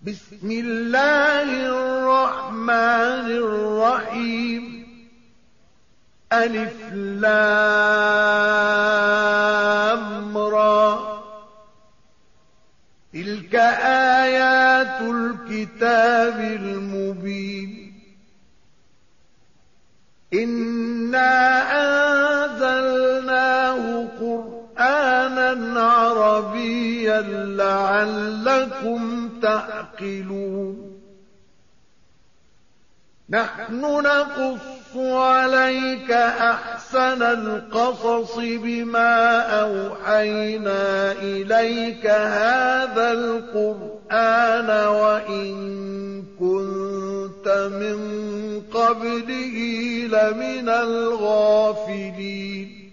بسم الله الرحمن الرحيم ألف لام را تلك آيات الكتاب المبين إنا أنزلناه قرآنا عربيا لعلكم تعقلون نحن نقص عليك أحسن القصص بما أوحينا إليك هذا القرآن وإن كنت من قبله لمن الغافلين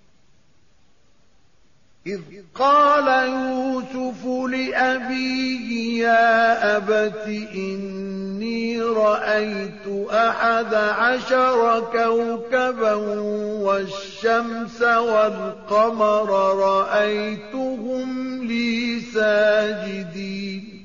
إذ قال يوسف لأبيه يا أبت إني رأيت 11 كوكبا والشمس والقمر رأيتهم لي ساجدين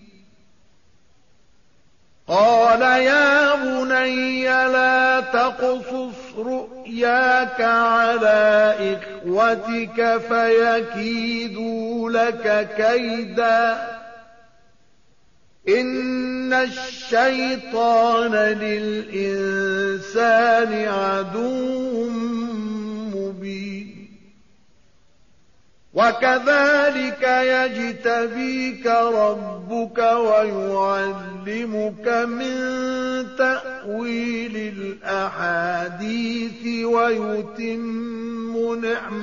قال يا بني لا تقصص رؤياك على إخوتك فيكيدوا لك كيدا إن الشيطان للإنسان عدو مبين وكذلك يجتبيك ربك ويعلمك من تأويل الأحاديث ويتم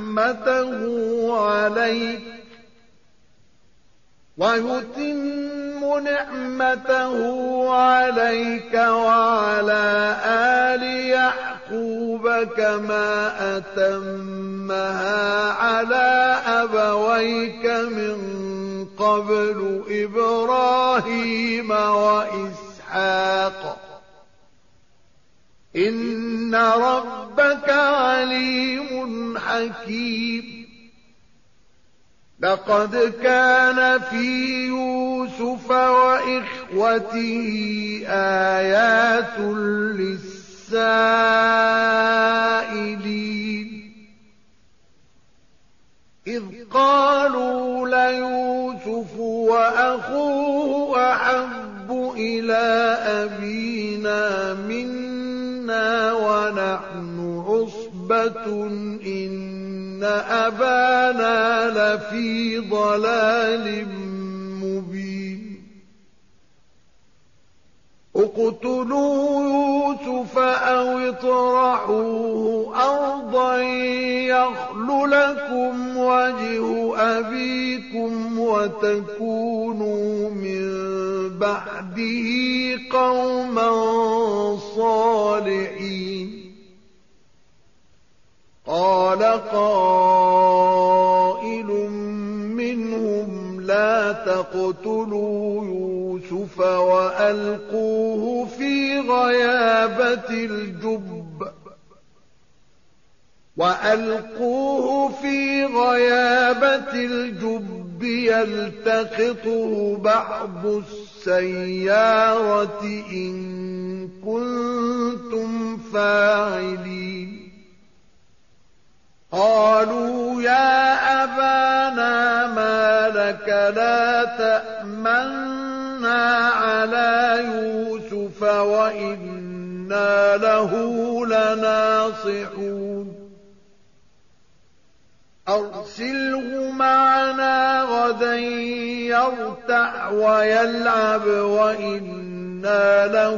نعمته عليك وعلى آل يعقوب كما أتمها على أبويك من قبل إبراهيم وإسحاق إن ربك عليم حكيم لقد كان في يوسف وإخوته آيات للسائلين إذ قالوا ليوسف وأخوه أحب إلى أبينا منا ونحن عصبة إن أبانا لفي ضلال مبين اقتلوا يوسف أو اطرحوه أرضا يخل لكم وجه أبيكم وتكونوا من بعده قوما صالحين قال قائل منهم لا تقتلوا يوسف وألقوه في غيابة الجب يلتقطه بعض السيارة إن كنتم فاعلين قالوا يا أبانا ما لك لا تأمنا على يوسف وإنا له لناصحون أرسله معنا غدا يرتع ويلعب وإنا له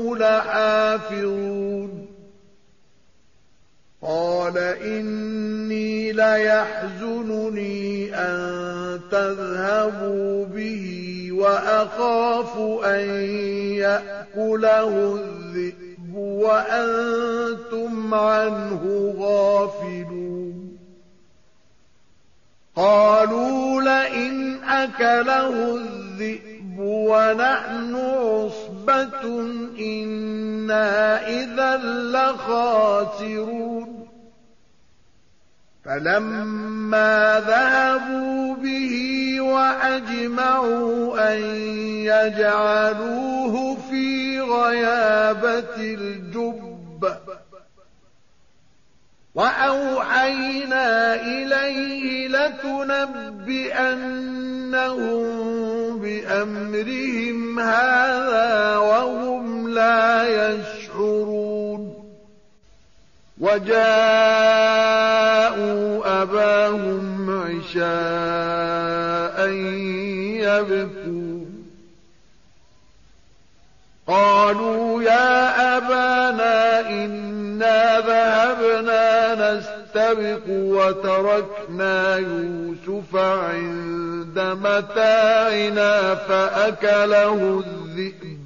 لحافظون قال إني ليحزنني أن تذهبوا به وأخاف أن يأكله الذئب وأنتم عنه غافلون قالوا لئن أكله الذئب ونحن عصبة إنا إذا لخاسرون فلما ذهبوا به وأجمعوا أن يجعلوه في غيابة الجب وأوحينا إليه لتنبئنهم بأمرهم هذا وهم لا يشعرون وجاءوا أباهم عشاء يبكون قالوا يا أبانا إنا ذهبنا نستبق وتركنا يوسف عند متاعنا فأكله الذئب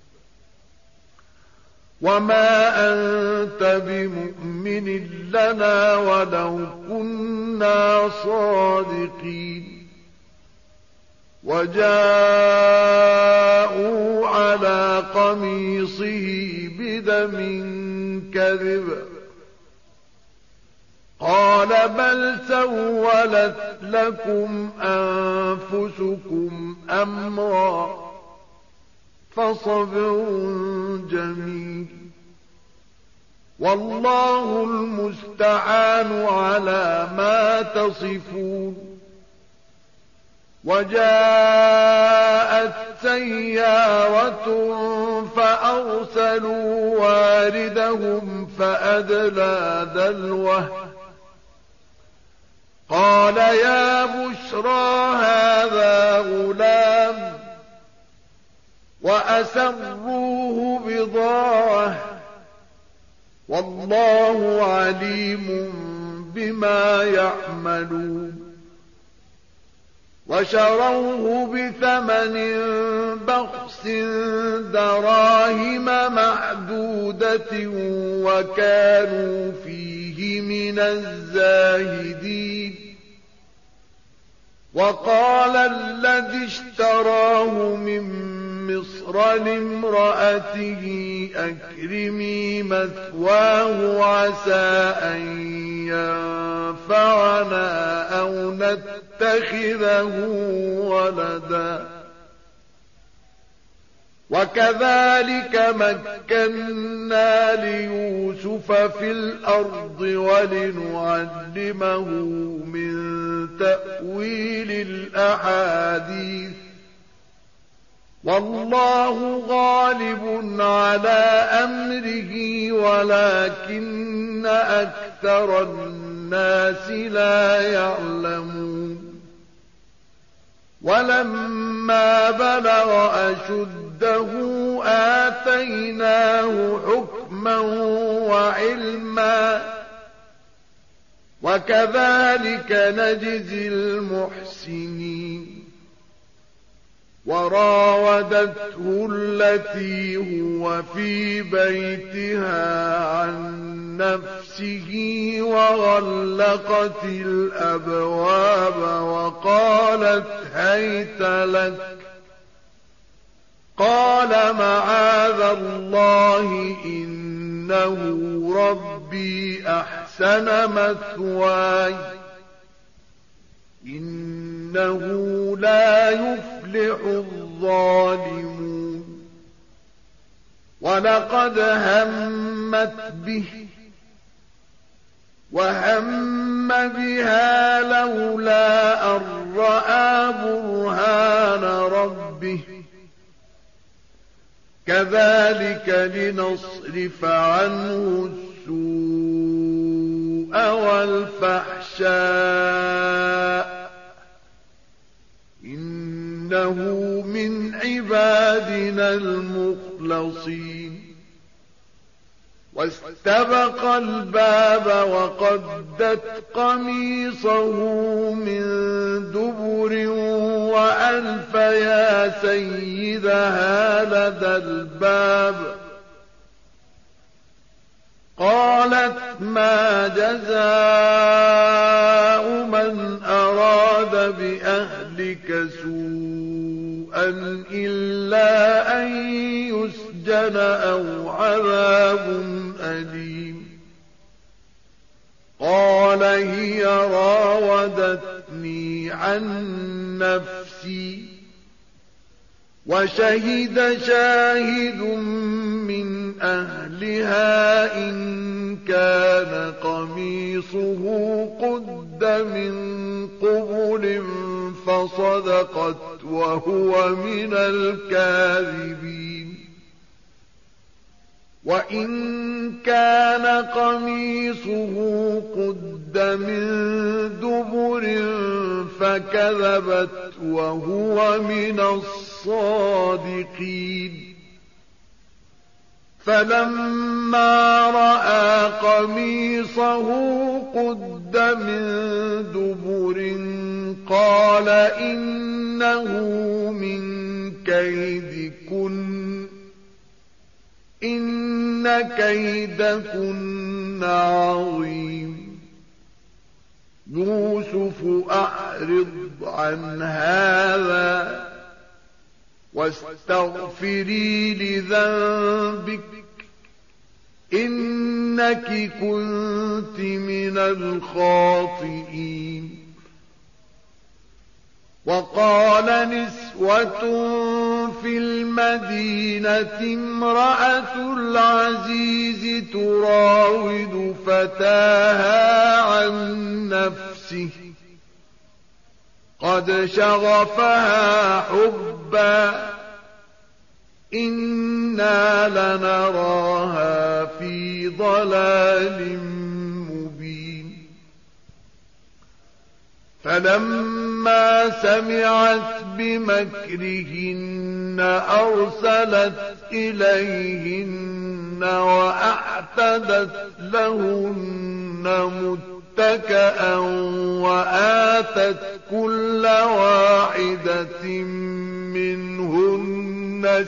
وما أنت بمؤمن لنا ولو كنا صادقين وجاءوا على قميصه بدم كذب قال بل سولت لكم أنفسكم أمرا فصبر جميل والله المستعان على ما تصفون وجاءت سيارة فأرسلوا واردهم فأدلى دلوه قال يا بشرى هذا غلام وأسروه بضاعة والله عليم بما يعملون وشروه بثمن بخس دراهم معدودة وكانوا فيه من الزاهدين وقال الذي اشتراه من مصر لامرأته أكرمي مثواه عسى أن ينفعنا أو نتخذه ولدا وكذلك مكنا ليوسف في الأرض ولنعلمه من تأويل الأحاديث والله غالب على أمره ولكن أكثر الناس لا يعلمون ولما بلغ أشده آتيناه حكما وعلما وكذلك نجزي المحسنين وراودته التي هو في بيتها عن نفسه وغلقت الأبواب وقالت هيت لك قال معاذ الله إنه ربي أحسن مثواي إنه لا يفلح الظالمون ولقد همت به وهم بها لولا أن رأى برهان ربه كذلك لنصرف عنه السوء والفحشاء إنه من عبادنا المخلصين واستبق الباب وقدت قميصه من دبر وألف يا سيدها لدى الباب قالت ما جزاء من أراد بأهلك سوءا إلا أن يسجن أو عذاب أليم قال هي راودتني عن نفسي وشهد شاهد من أهلها إن كان قميصه قد من قبل فصدقت وهو من الكاذبين وإن كان قميصه قد من دبر فكذبت وهو من الصادقين فلما رأى قميصه قد من دبر قال إنه من كيدكن إن كيدكن عظيم يوسف أعرض عن هذا واستغفري لذنبك إنك كنت من الخاطئين وقال نسوة في المدينة امرأة العزيز تراود فتاها عن نفسه قد شغفها حبا إنا لنراها في ضلال مبين فلما سمعت بمكرهن أرسلت إليهن وأعتدت لهن متكئا وآتت كل واحدة منهن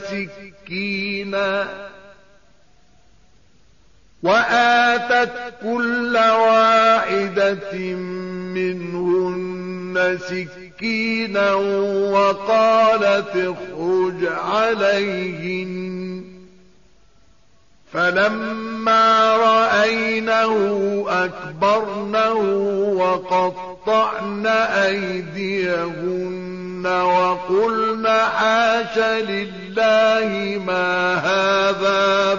سكينا وقالت اخرج عليهن فلما رأينه أكبرنه وقطعن أيديهن وقلن حاش لله ما هذا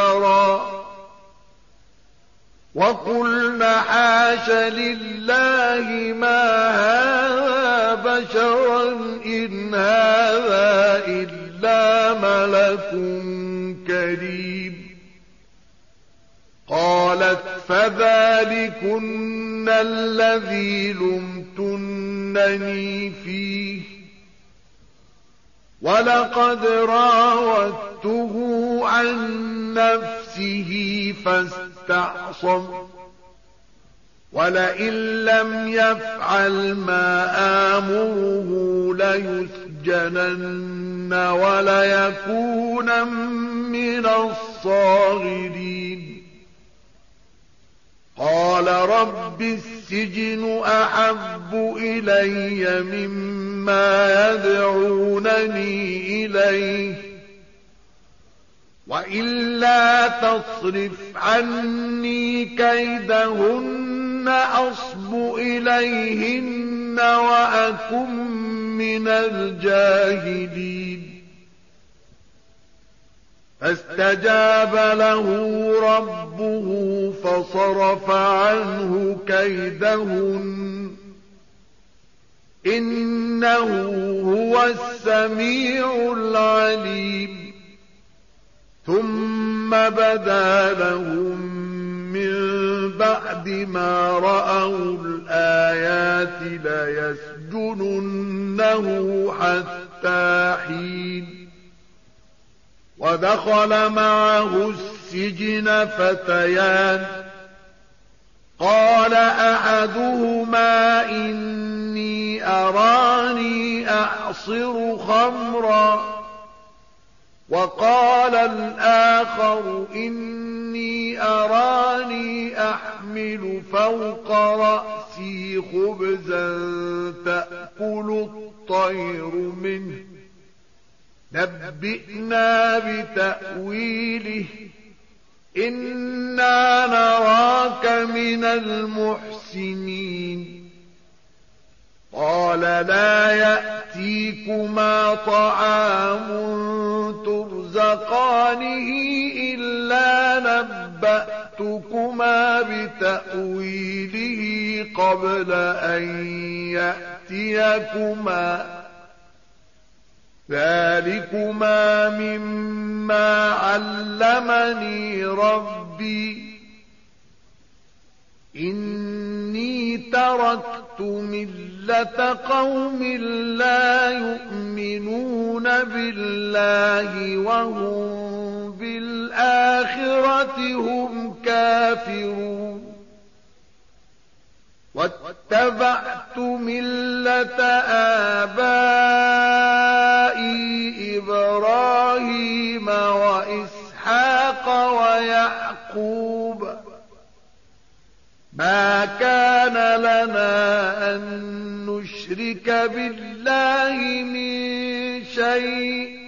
بشرا إن هذا إلا ملك كريم قالت فذلكن الذي لمتنني فيه ولقد راودته عن نفسه فاستعصم ولئن لم يفعل ما آمره ليسجنن وليكونن من الصاغرين قال رب السجن أحب إلي مما يدعونني إليه وإلا تصرف عني كيدهن أصب إليهن وأكن من الجاهلين فاستجاب له ربه فصرف عنه كيدهن إنه هو السميع العليم ثم بدا لهم من بعد ما رأوا الآيات ليسجننه حتى حين ودخل معه السجن فتيان قال أحدهما إني أراني أعصر خمرا وقال الآخر إني أراني أحمل فوق رأسي خبزا تأكل الطير منه نبئنا بتأويله إنا نراك من المحسنين قال لا يأتيكما طعام ترزقانه إلا نبأتكما بتأويله قبل أن يأتيكما ذلكما مما علمني ربي إني تركت ملة قوم لا يؤمنون بالله وهم بالآخرة هم كافرون واتبعت ملة آبائي إبراهيم وإسحاق ويعقوب ما كان لنا أن نشرك بالله من شيء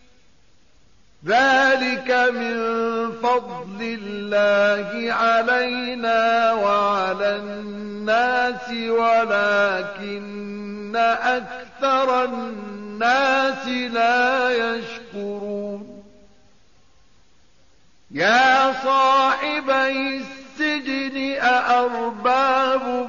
ذلك من فضل الله علينا وعلى الناس ولكن أكثر الناس لا يشكرون يا صاحبي السجن أأرباب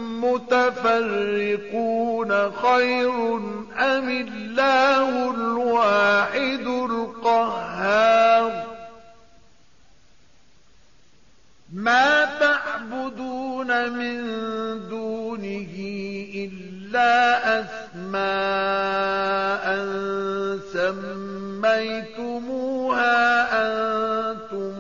متفرقون خير أم الله الواحد القهار ما تعبدون من دونه إلا أسماء سميتموها أنتم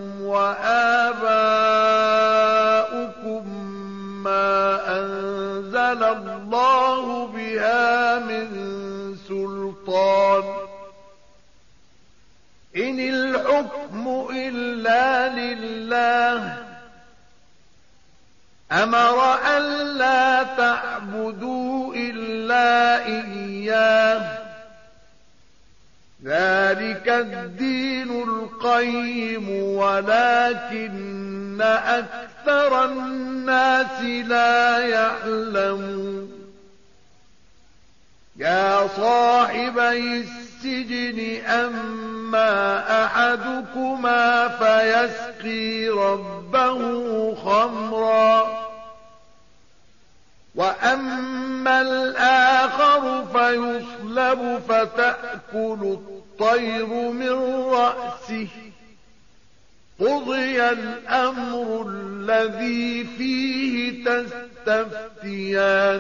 وآباؤكم ما أنزل الله بها من سلطان إن الحكم إلا لله أمر ألا تعبدوا إلا إياه ذلك الدين القيم ولكن أكثر الناس لا يعلمون يا صاحبي السجن أما أحدكما فيسقي ربه خمرا وأما الآخر فيصلب فتأكل الطير من رأسه قضي الأمر الذي فيه تستفتيان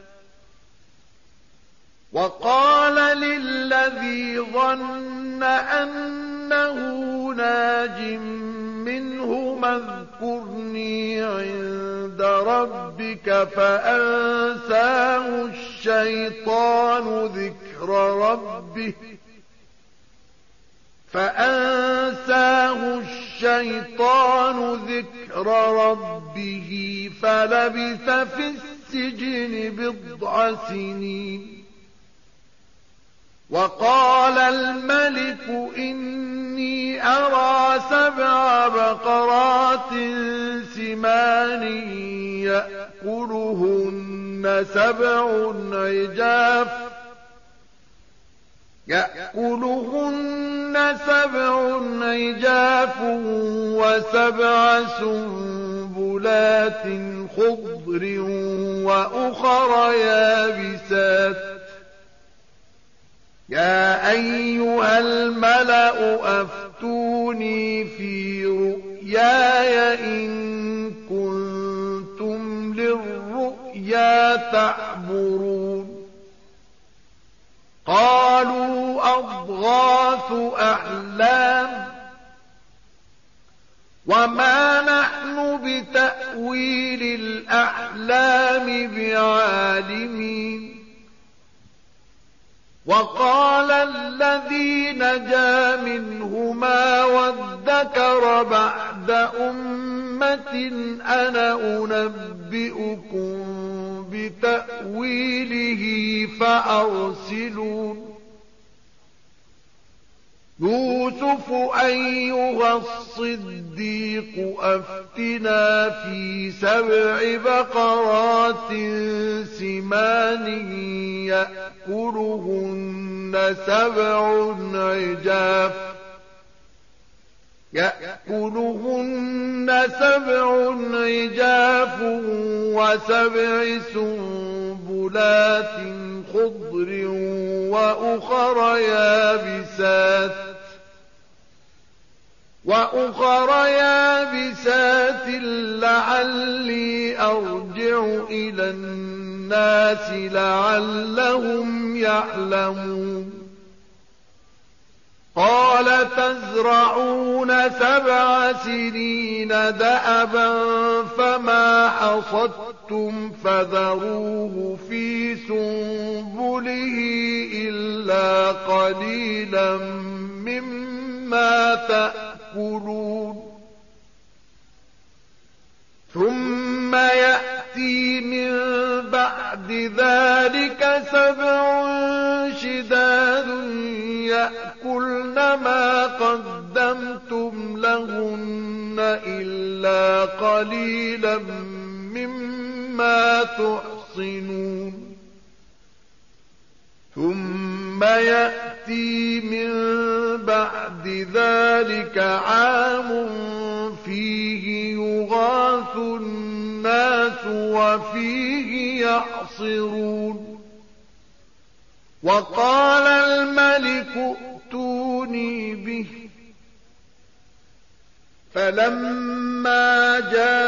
وقال للذي ظن أنه ناج منه اذكرني عند ربك فأنساه الشيطان ذكر ربه فلبث في السجن بضع سنين وقال الملك إني أرى 7 بقرات سمان يأكلهن 7 عجاف و7 سنبلات خضر وأخر يابسات يا أيها الملأ أفتوني في رؤياي إن كنتم للرؤيا تعبرون قالوا أضغاث أحلام وما نحن بتأويل الأحلام بعالمين وقال الذي نجا منهما وادكر بعد أمة أنا أنبئكم بتأويله فأرسلون يوسف أيها الصديق أفتنا في 7 بقرات سمان يأكلهن 7 عجاف و7 سنبلات خضر وأخر يابسات لعلي أرجع إلى الناس لعلهم يعلمون قال تزرعون 7 سنين دأبا فما حصدتم فذروه في سنبله إلا قليلا مما تأكلون ثم يأتي من بعد ذلك 7 شداد يأكلن ما قدمتم لهن إلا قليلا مما تحصنون ثم يأتي من بعد ذلك عام فيه يغاث الناس وفيه يعصرون وقال الملك ائتوني به فلما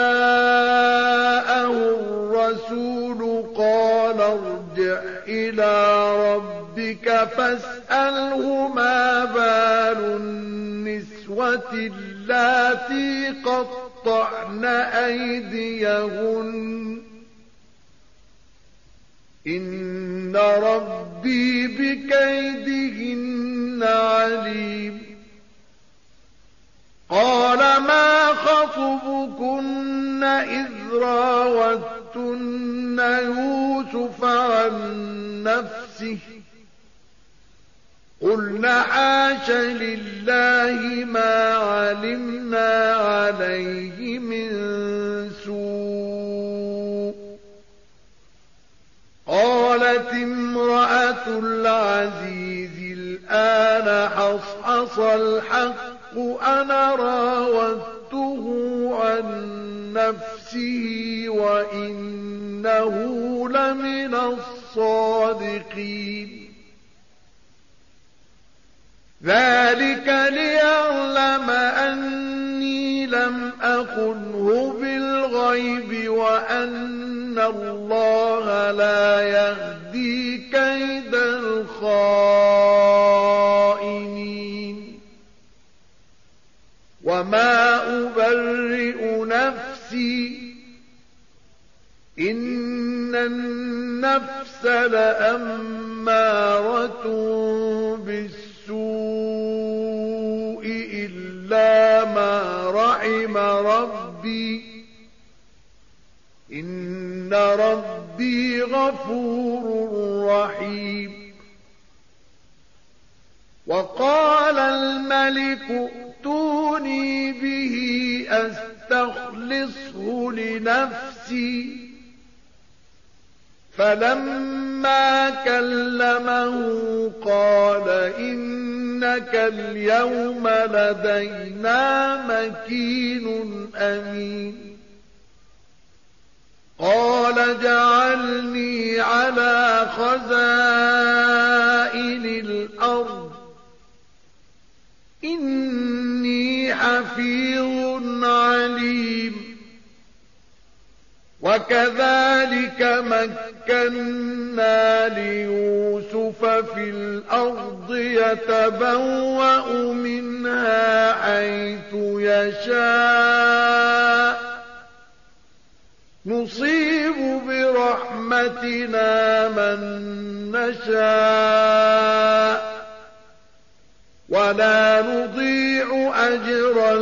جاءه الرسول قال ارجع إلى ربك فاسأله ما بال النسوة اللاتي قطعن أيديهن إن ربي بكيدهن عليم قال ما خطبكن إذ راوتن يوسف عن نفسه قلنا حاش لله ما علمنا عليه من سوء قالت امرأة العزيز الآن حصحص الحق أنا راودته عن نفسه وإنه لمن الصادقين ذلك ليعلم أني لم أخنه بالغيب وأن الله لا يهدي كيد الخائنين وما أبرئ نفسي إن النفس لأمارة بالسوء إلا ما رحم ربي إن ربي غفور رحيم وقال الملك ائتوني به أستخلصه لنفسي فلما كلمه قال إنك اليوم لدينا مكين أمين قال جعلني على خزائن الأرض إني حفيظ عليم وكذلك مكنا ليوسف في الأرض يتبوأ منها حيث يشاء نصيب برحمتنا من نشاء ولا نضيع أجر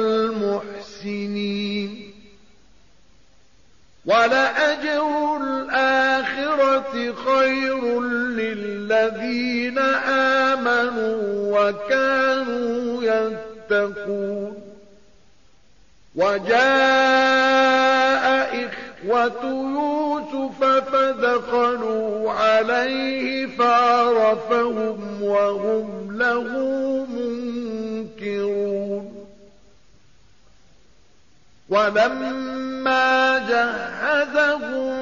المحسنين ولأجر الآخرة الآخرة خير للذين آمنوا وكانوا يتقون وجاء إخوة يوسف فدخلوا عليه فعرفهم وهم له منكرون ولما جهزهم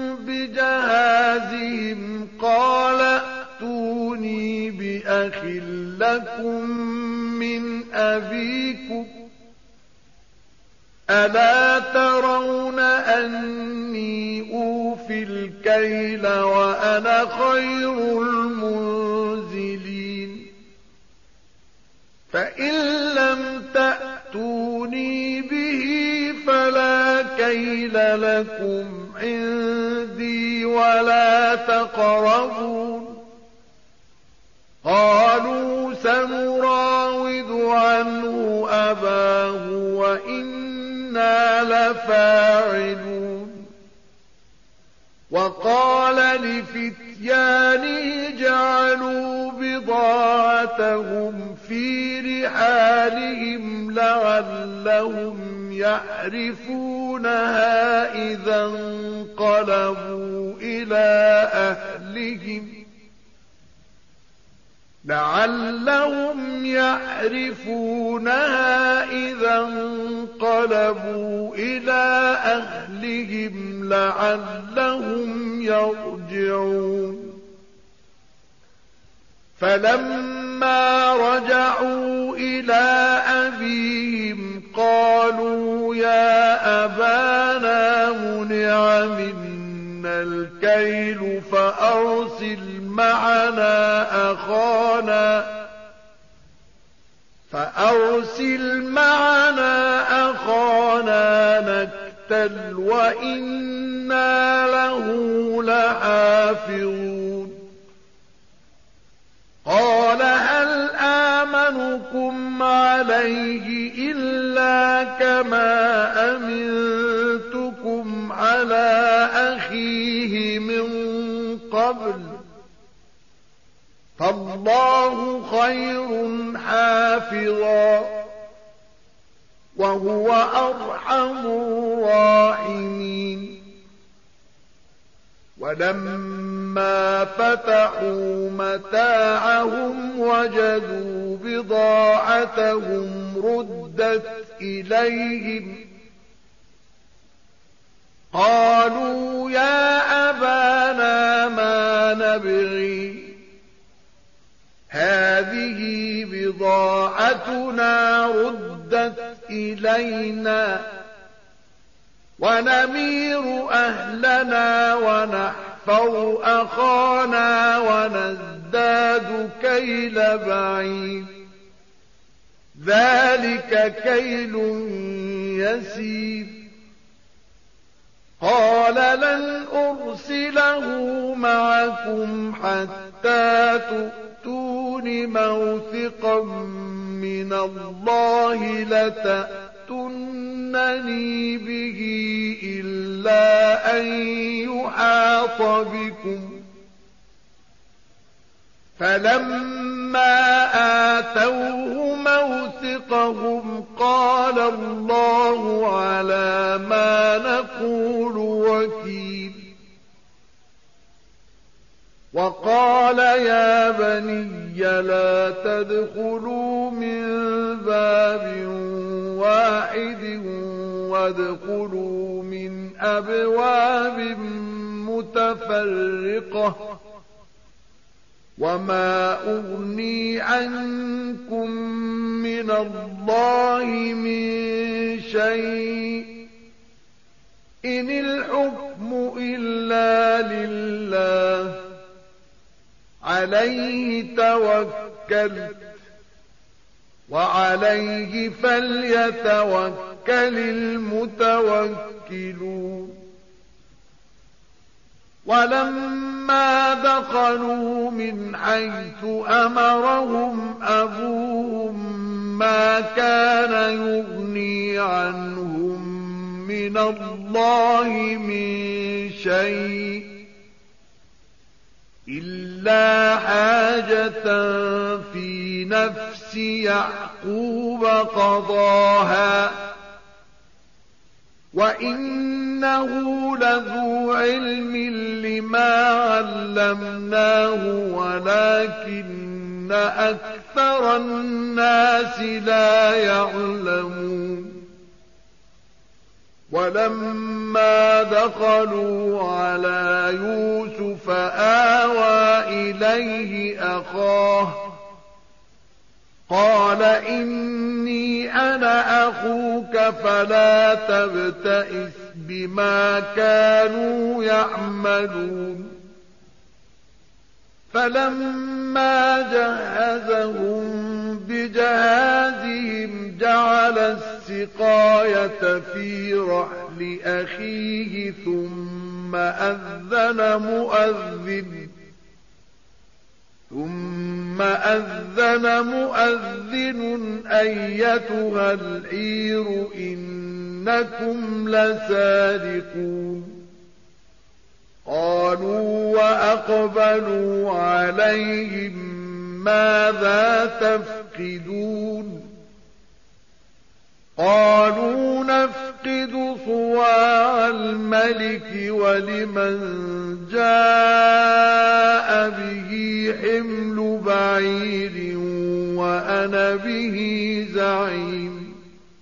بجهازهم قال ائتوني بأخ لكم من أبيكم ألا ترون أني أوفي الكيل وأنا خير المنزلين فإن لم تأتوني به فلا كيل لكم عندي ولا تقربون قالوا سنراود عنه أباه وإنا لفاعلون وقال لفتيانه جعلوا بضاعتهم في رحالهم لعلهم يعرفونها إذا انقلبوا إلى أهلهم لعلهم يرجعون فلما رجعوا إلى أبيهم قالوا يا أبانا منع منا الكيل فأرسل معنا أخانا نكتل وإنا له لحافظون قال هل آمنكم عليه إلا كما أمنتكم على أخيه من قبل فالله خير حافظا وهو أرحم الراحمين ولما فتحوا متاعهم وجدوا بضاعتهم ردت إليهم قالوا يا أبانا ما نبغي هذه بضاعتنا ردت إلينا ونمير أهلنا ونحفظ أخانا ونزداد كيل بعيد ذلك كيل يسير قال لن أرسله معكم حتى تؤتون موثقا من الله لتأتونني به إلا أن يحاط بكم فلما آتوه موثقهم قال الله على ما نقول وكيل وقال يا بني لا تدخلوا من باب واحد وادخلوا من أبواب متفرقة وما أغني عنكم من الله من شيء إن الحكم إلا لله عليه توكلت وعليه فليتوكل المتوكلون ولما دخلوا من حيث أمرهم أبوهم ما كان يغني عنهم من الله من شيء إلا حاجة في نفس يعقوب قضاها وإنه لذو علم لما علمناه ولكن أكثر الناس لا يعلمون ولما دخلوا على يوسف آوى إليه أخاه قال إني أنا أخوك فلا تبتئس بما كانوا يعملون فلما جهزهم بجهازهم جعل السقاية في رحل أخيه ثم أذن مؤذن أيتها العير إنكم لسارقون قالوا وأقبلوا عليهم ماذا تفقدون قالوا نفقد صواع الملك ولمن جاء به حمل بعير وأنا به زعيم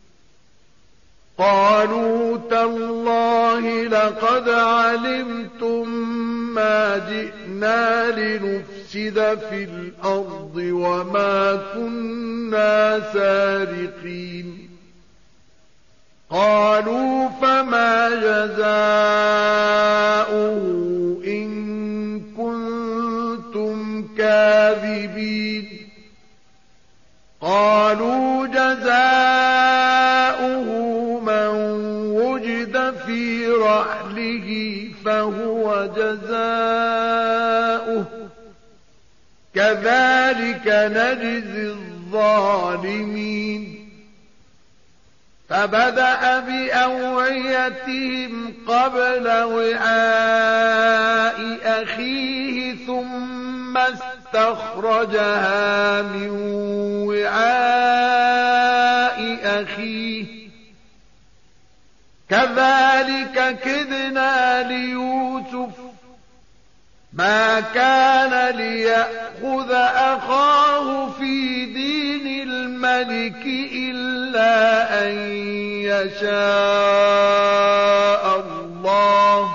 قالوا تالله لقد علمتم ما جئنا لنفسد في الأرض وما كنا سارقين قالوا فما جزاؤه إن كنتم كاذبين قالوا جزاؤه من وجد في رحله فهو جزاؤه كذلك نجزي الظالمين فبدأ بأوعيتهم قبل وعاء أخيه ثم استخرجها من وعاء أخيه كذلك كدنا ليوسف ما كان ليأخذ أخاه في دين الملك إلا أن يشاء الله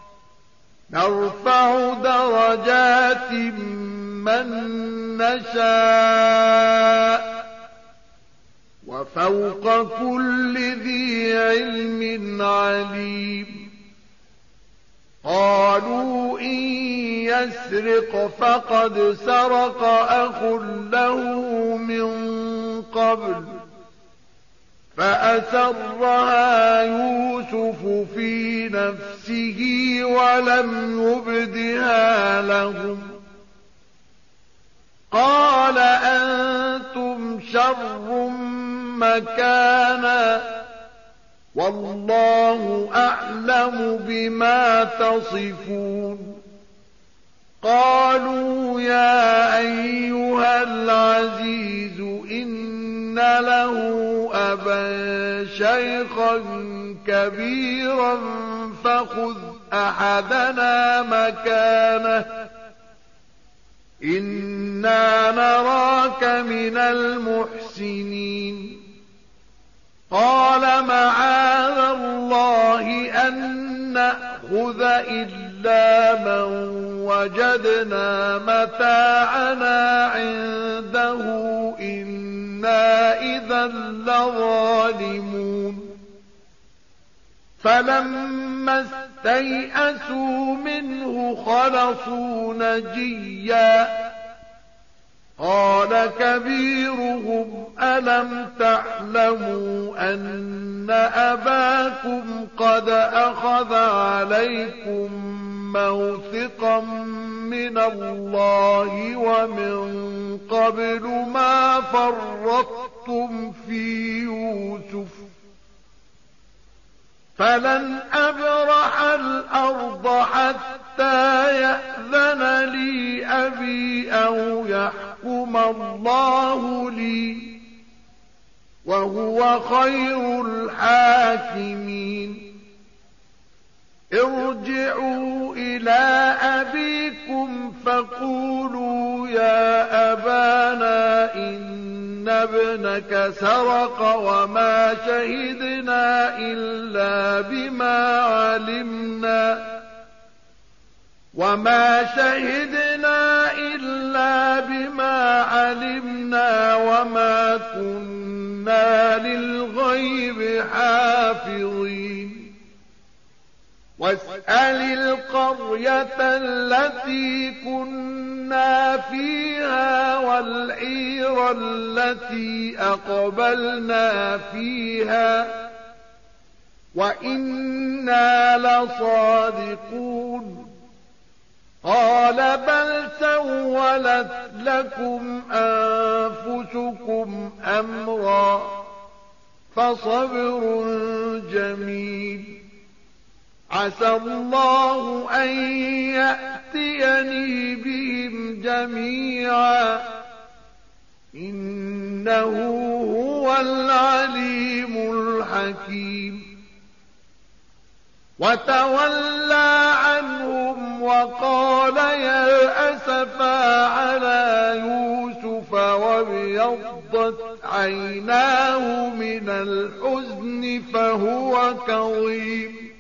نرفع درجات من نشاء وفوق كل ذي علم عليم قالوا إن يسرق فقد سرق أخ له من قبل فأسرها يوسف في نفسه ولم يبدها لهم قال أنتم شر مكانا والله أعلم بما تصفون قالوا يا أيها العزيز إن له أبا شيخا كبيرا فخذ أحدنا مكانه إنا نراك من المحسنين قال معاذ الله أن نأخذ إلا من وجدنا متاعنا عنده إنا إذا لظالمون فلما استيئسوا منه خلصوا نجيا قال كبيرهم ألم تعلموا أن أباكم قد أخذ عليكم موثقا من الله ومن قبل ما فرطتم في يوسف فلن أبرح الأرض حتى حتى يأذن لي أبي أو يحكم الله لي وهو خير الحاكمين ارجعوا إلى أبيكم فقولوا يا أبانا إن ابنك سرق وما شهدنا إلا بما علمنا وما كنا للغيب حافظين واسأل القرية التي كنا فيها والعير التي أقبلنا فيها وإنا لصادقون قال بل سولت لكم أنفسكم أمرا فصبر جميل عسى الله أن يأتيني بهم جميعا إنه هو العليم الحكيم وتولى عنهم وقال يا أسفا على يوسف وابيضت عيناه من الحزن فهو كظيم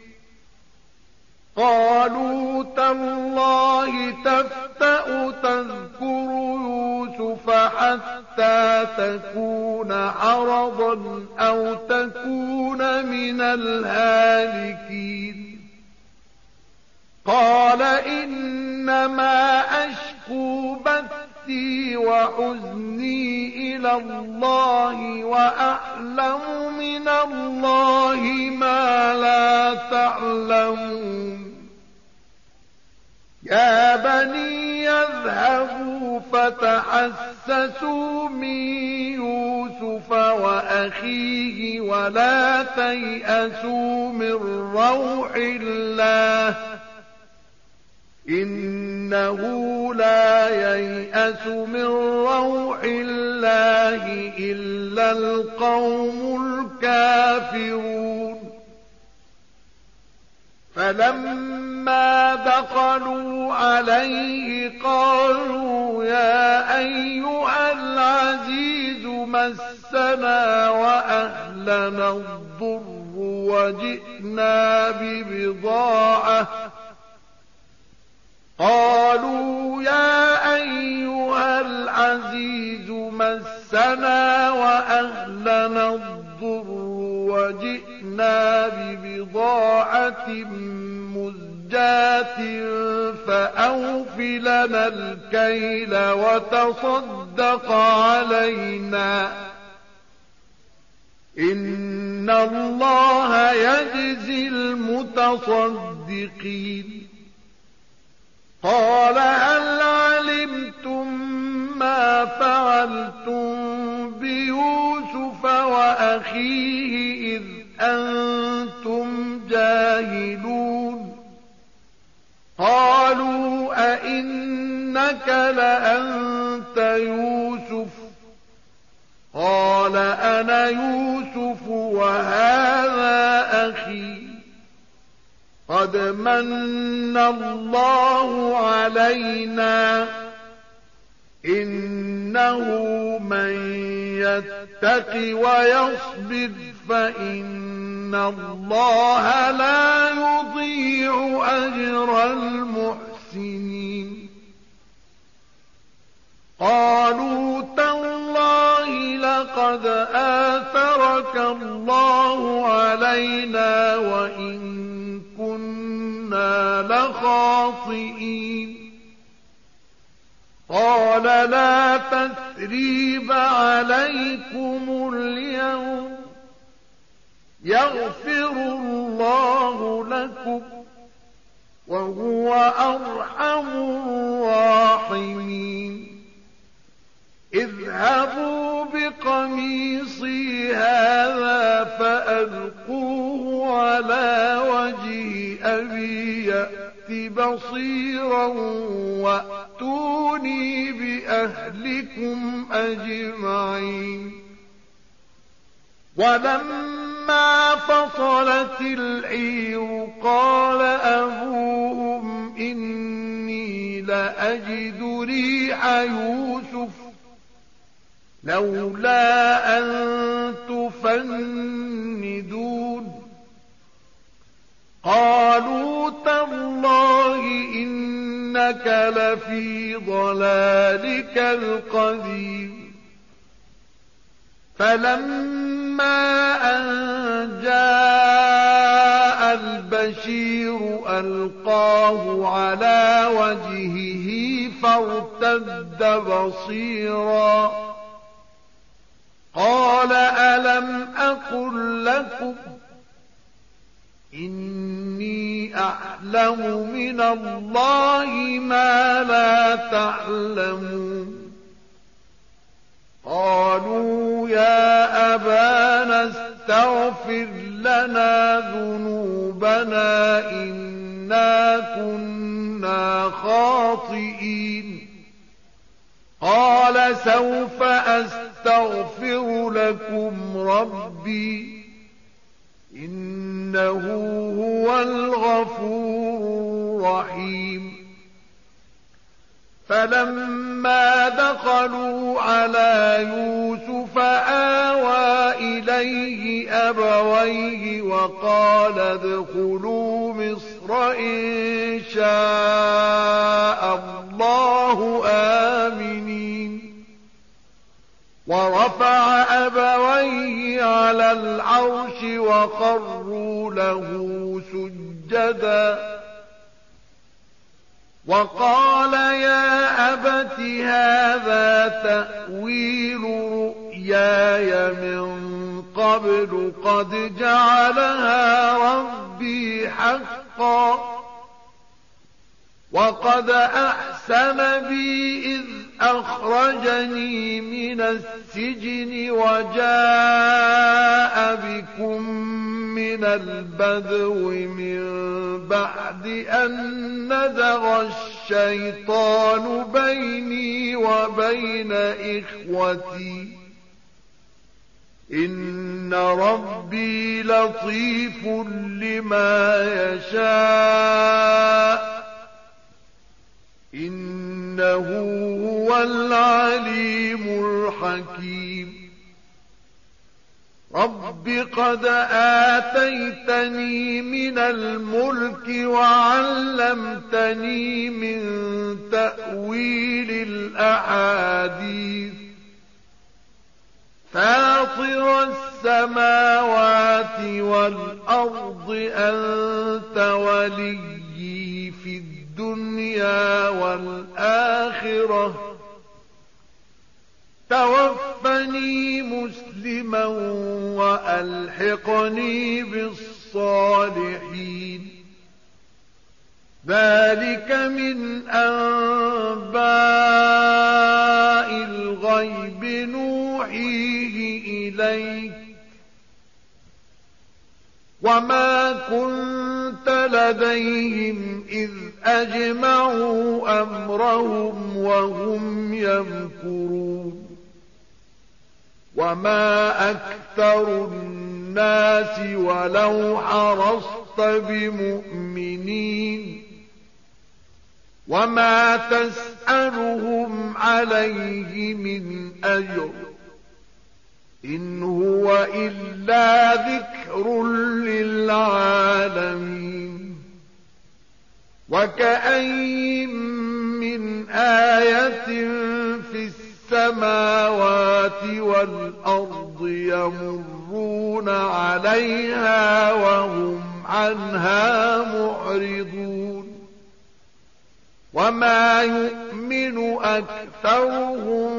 قالوا تالله تفتأ تذكر يوسف حتى تكون حرضا أو تكون من الهالكين قال إنما أشكو بثي وحزني إلى الله وأعلم من الله ما لا تعلمون يا بني يذهبوا فتحسسوا من يوسف وأخيه ولا تيأسوا من روح الله إنه لا ييأس من روح الله إلا القوم الكافرون فلما دخلوا عليه قالوا يا أيها العزيز مسنا وأهلنا الضر وجئنا ببضاعة قالوا يا أيها العزيز مسنا وأهلنا الضر وجئنا ببضاعة مزجاة فأوف لنا الكيل وتصدق علينا إن الله يجزي المتصدقين قال هل علمتم ما فعلتم بيوسف وأخيه إذ أنتم جاهلون قالوا أئنك لأنت يوسف قال أنا يوسف وهذا أخي قد من الله علينا إنه من يتق ويصبر فإن الله لا يضيع أجر المحسنين قالوا تالله لقد آثرك الله علينا وإن كنا لخاطئين قال لا تثريب عليكم اليوم يغفر الله لكم وهو أرحم الراحمين اذهبوا بقميصي هذا فألقوه على وجه أبي يأت بصيرا بصيرا وأتوني بأهلكم أجمعين. ولما فصلت العير قال أبوهم إني لأجد ريح يوسف لولا أن تفندون. قالوا تالله إنك لفي ضلالك القديم. فلما أن جاء البشير ألقاه على وجهه فارتد بصيرا قال ألم أقل لكم إني أعلم من الله ما لا تعلمون. قالوا يا أبانا استغفر لنا ذنوبنا إنا كنا خاطئين. قال سوف أستغفر لكم ربي إنه هو الغفور الرحيم. فلما دخلوا على يوسف آوى إليه أبويه وقال ادخلوا مصر إن شاء الله آمنين. ورفع أبويه على العرش وخروا له سجدا وقال يا أبت هذا تأويل رؤياي من قبل قد جعلها ربي حقا وقد أحسن بي إذ أخرجني من السجن وجاء بكم من البدو من بعد أن نزغ الشيطان بيني وبين إخوتي إن ربي لطيف لما يشاء إنه هو العليم الحكيم. رب قد آتيتني من الملك وعلمتني من تأويل الأحاديث فاطر السماوات والأرض أنت وليي في الدنيا والآخرة توفني مسلما وألحقني بالصالحين. ذلك من أنباء الغيب نوحيه إليك وما كنت لديهم إذ أجمعوا أمرهم وهم يمكرون. وما أكثر الناس ولو حرصت بمؤمنين وما تسألهم عليه من أجر إن هو إلا ذكر للعالمين. وكأين من آية في السماوات والأرض يمرون عليها وهم عنها معرضون. وما يؤمن أكثرهم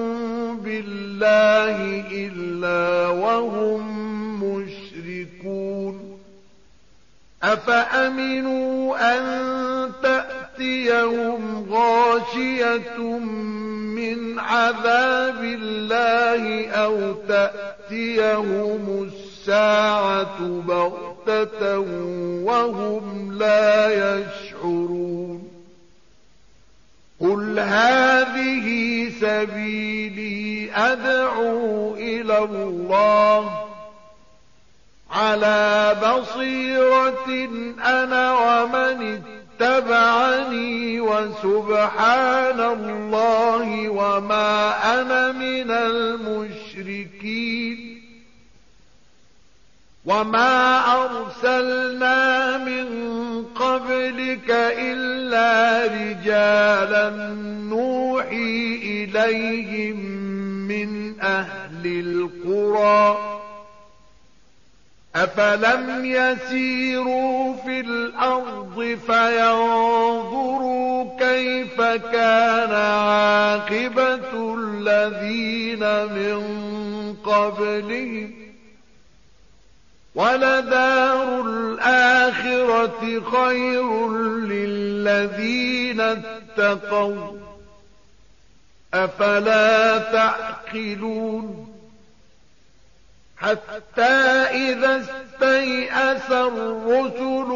بالله إلا وهم مشركون. أفأمنوا أن تأتيهم غاشية من عذاب الله أو تأتيهم الساعة بغتة وهم لا يشعرون. قل هذه سبيلي أدعو إلى الله على بصيرة أنا ومن اتبعني وسبحان الله وما أنا من المشركين وما أرسلنا من قبلك إلا رجالا نوحي إليهم من أهل القرى أفلم يسيروا في الأرض فينظروا كيف كان عاقبة الذين من قبلهم ولدار الآخرة خير للذين اتقوا أفلا تعقلون حتى إذا استيأس الرسل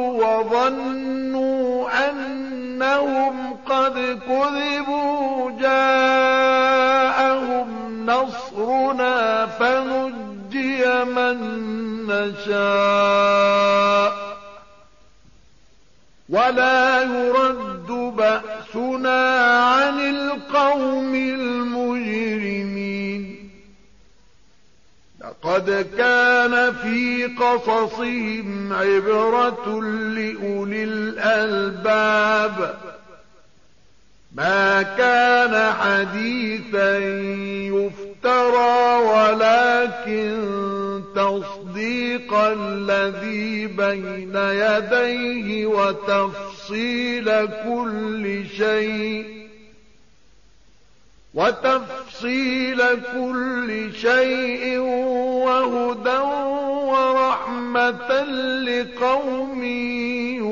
وظنوا أنهم قد كذبوا جاءهم نصرنا فنجي من نشاء ولا يرد بأسنا عن القوم المجرمين لقد كان في قصصهم عبرة لأولي الألباب ما كان حديثا يفترى ولكن تصديق الذي بين يديه وتفصيل كل شيء وهدى ورحمة لقوم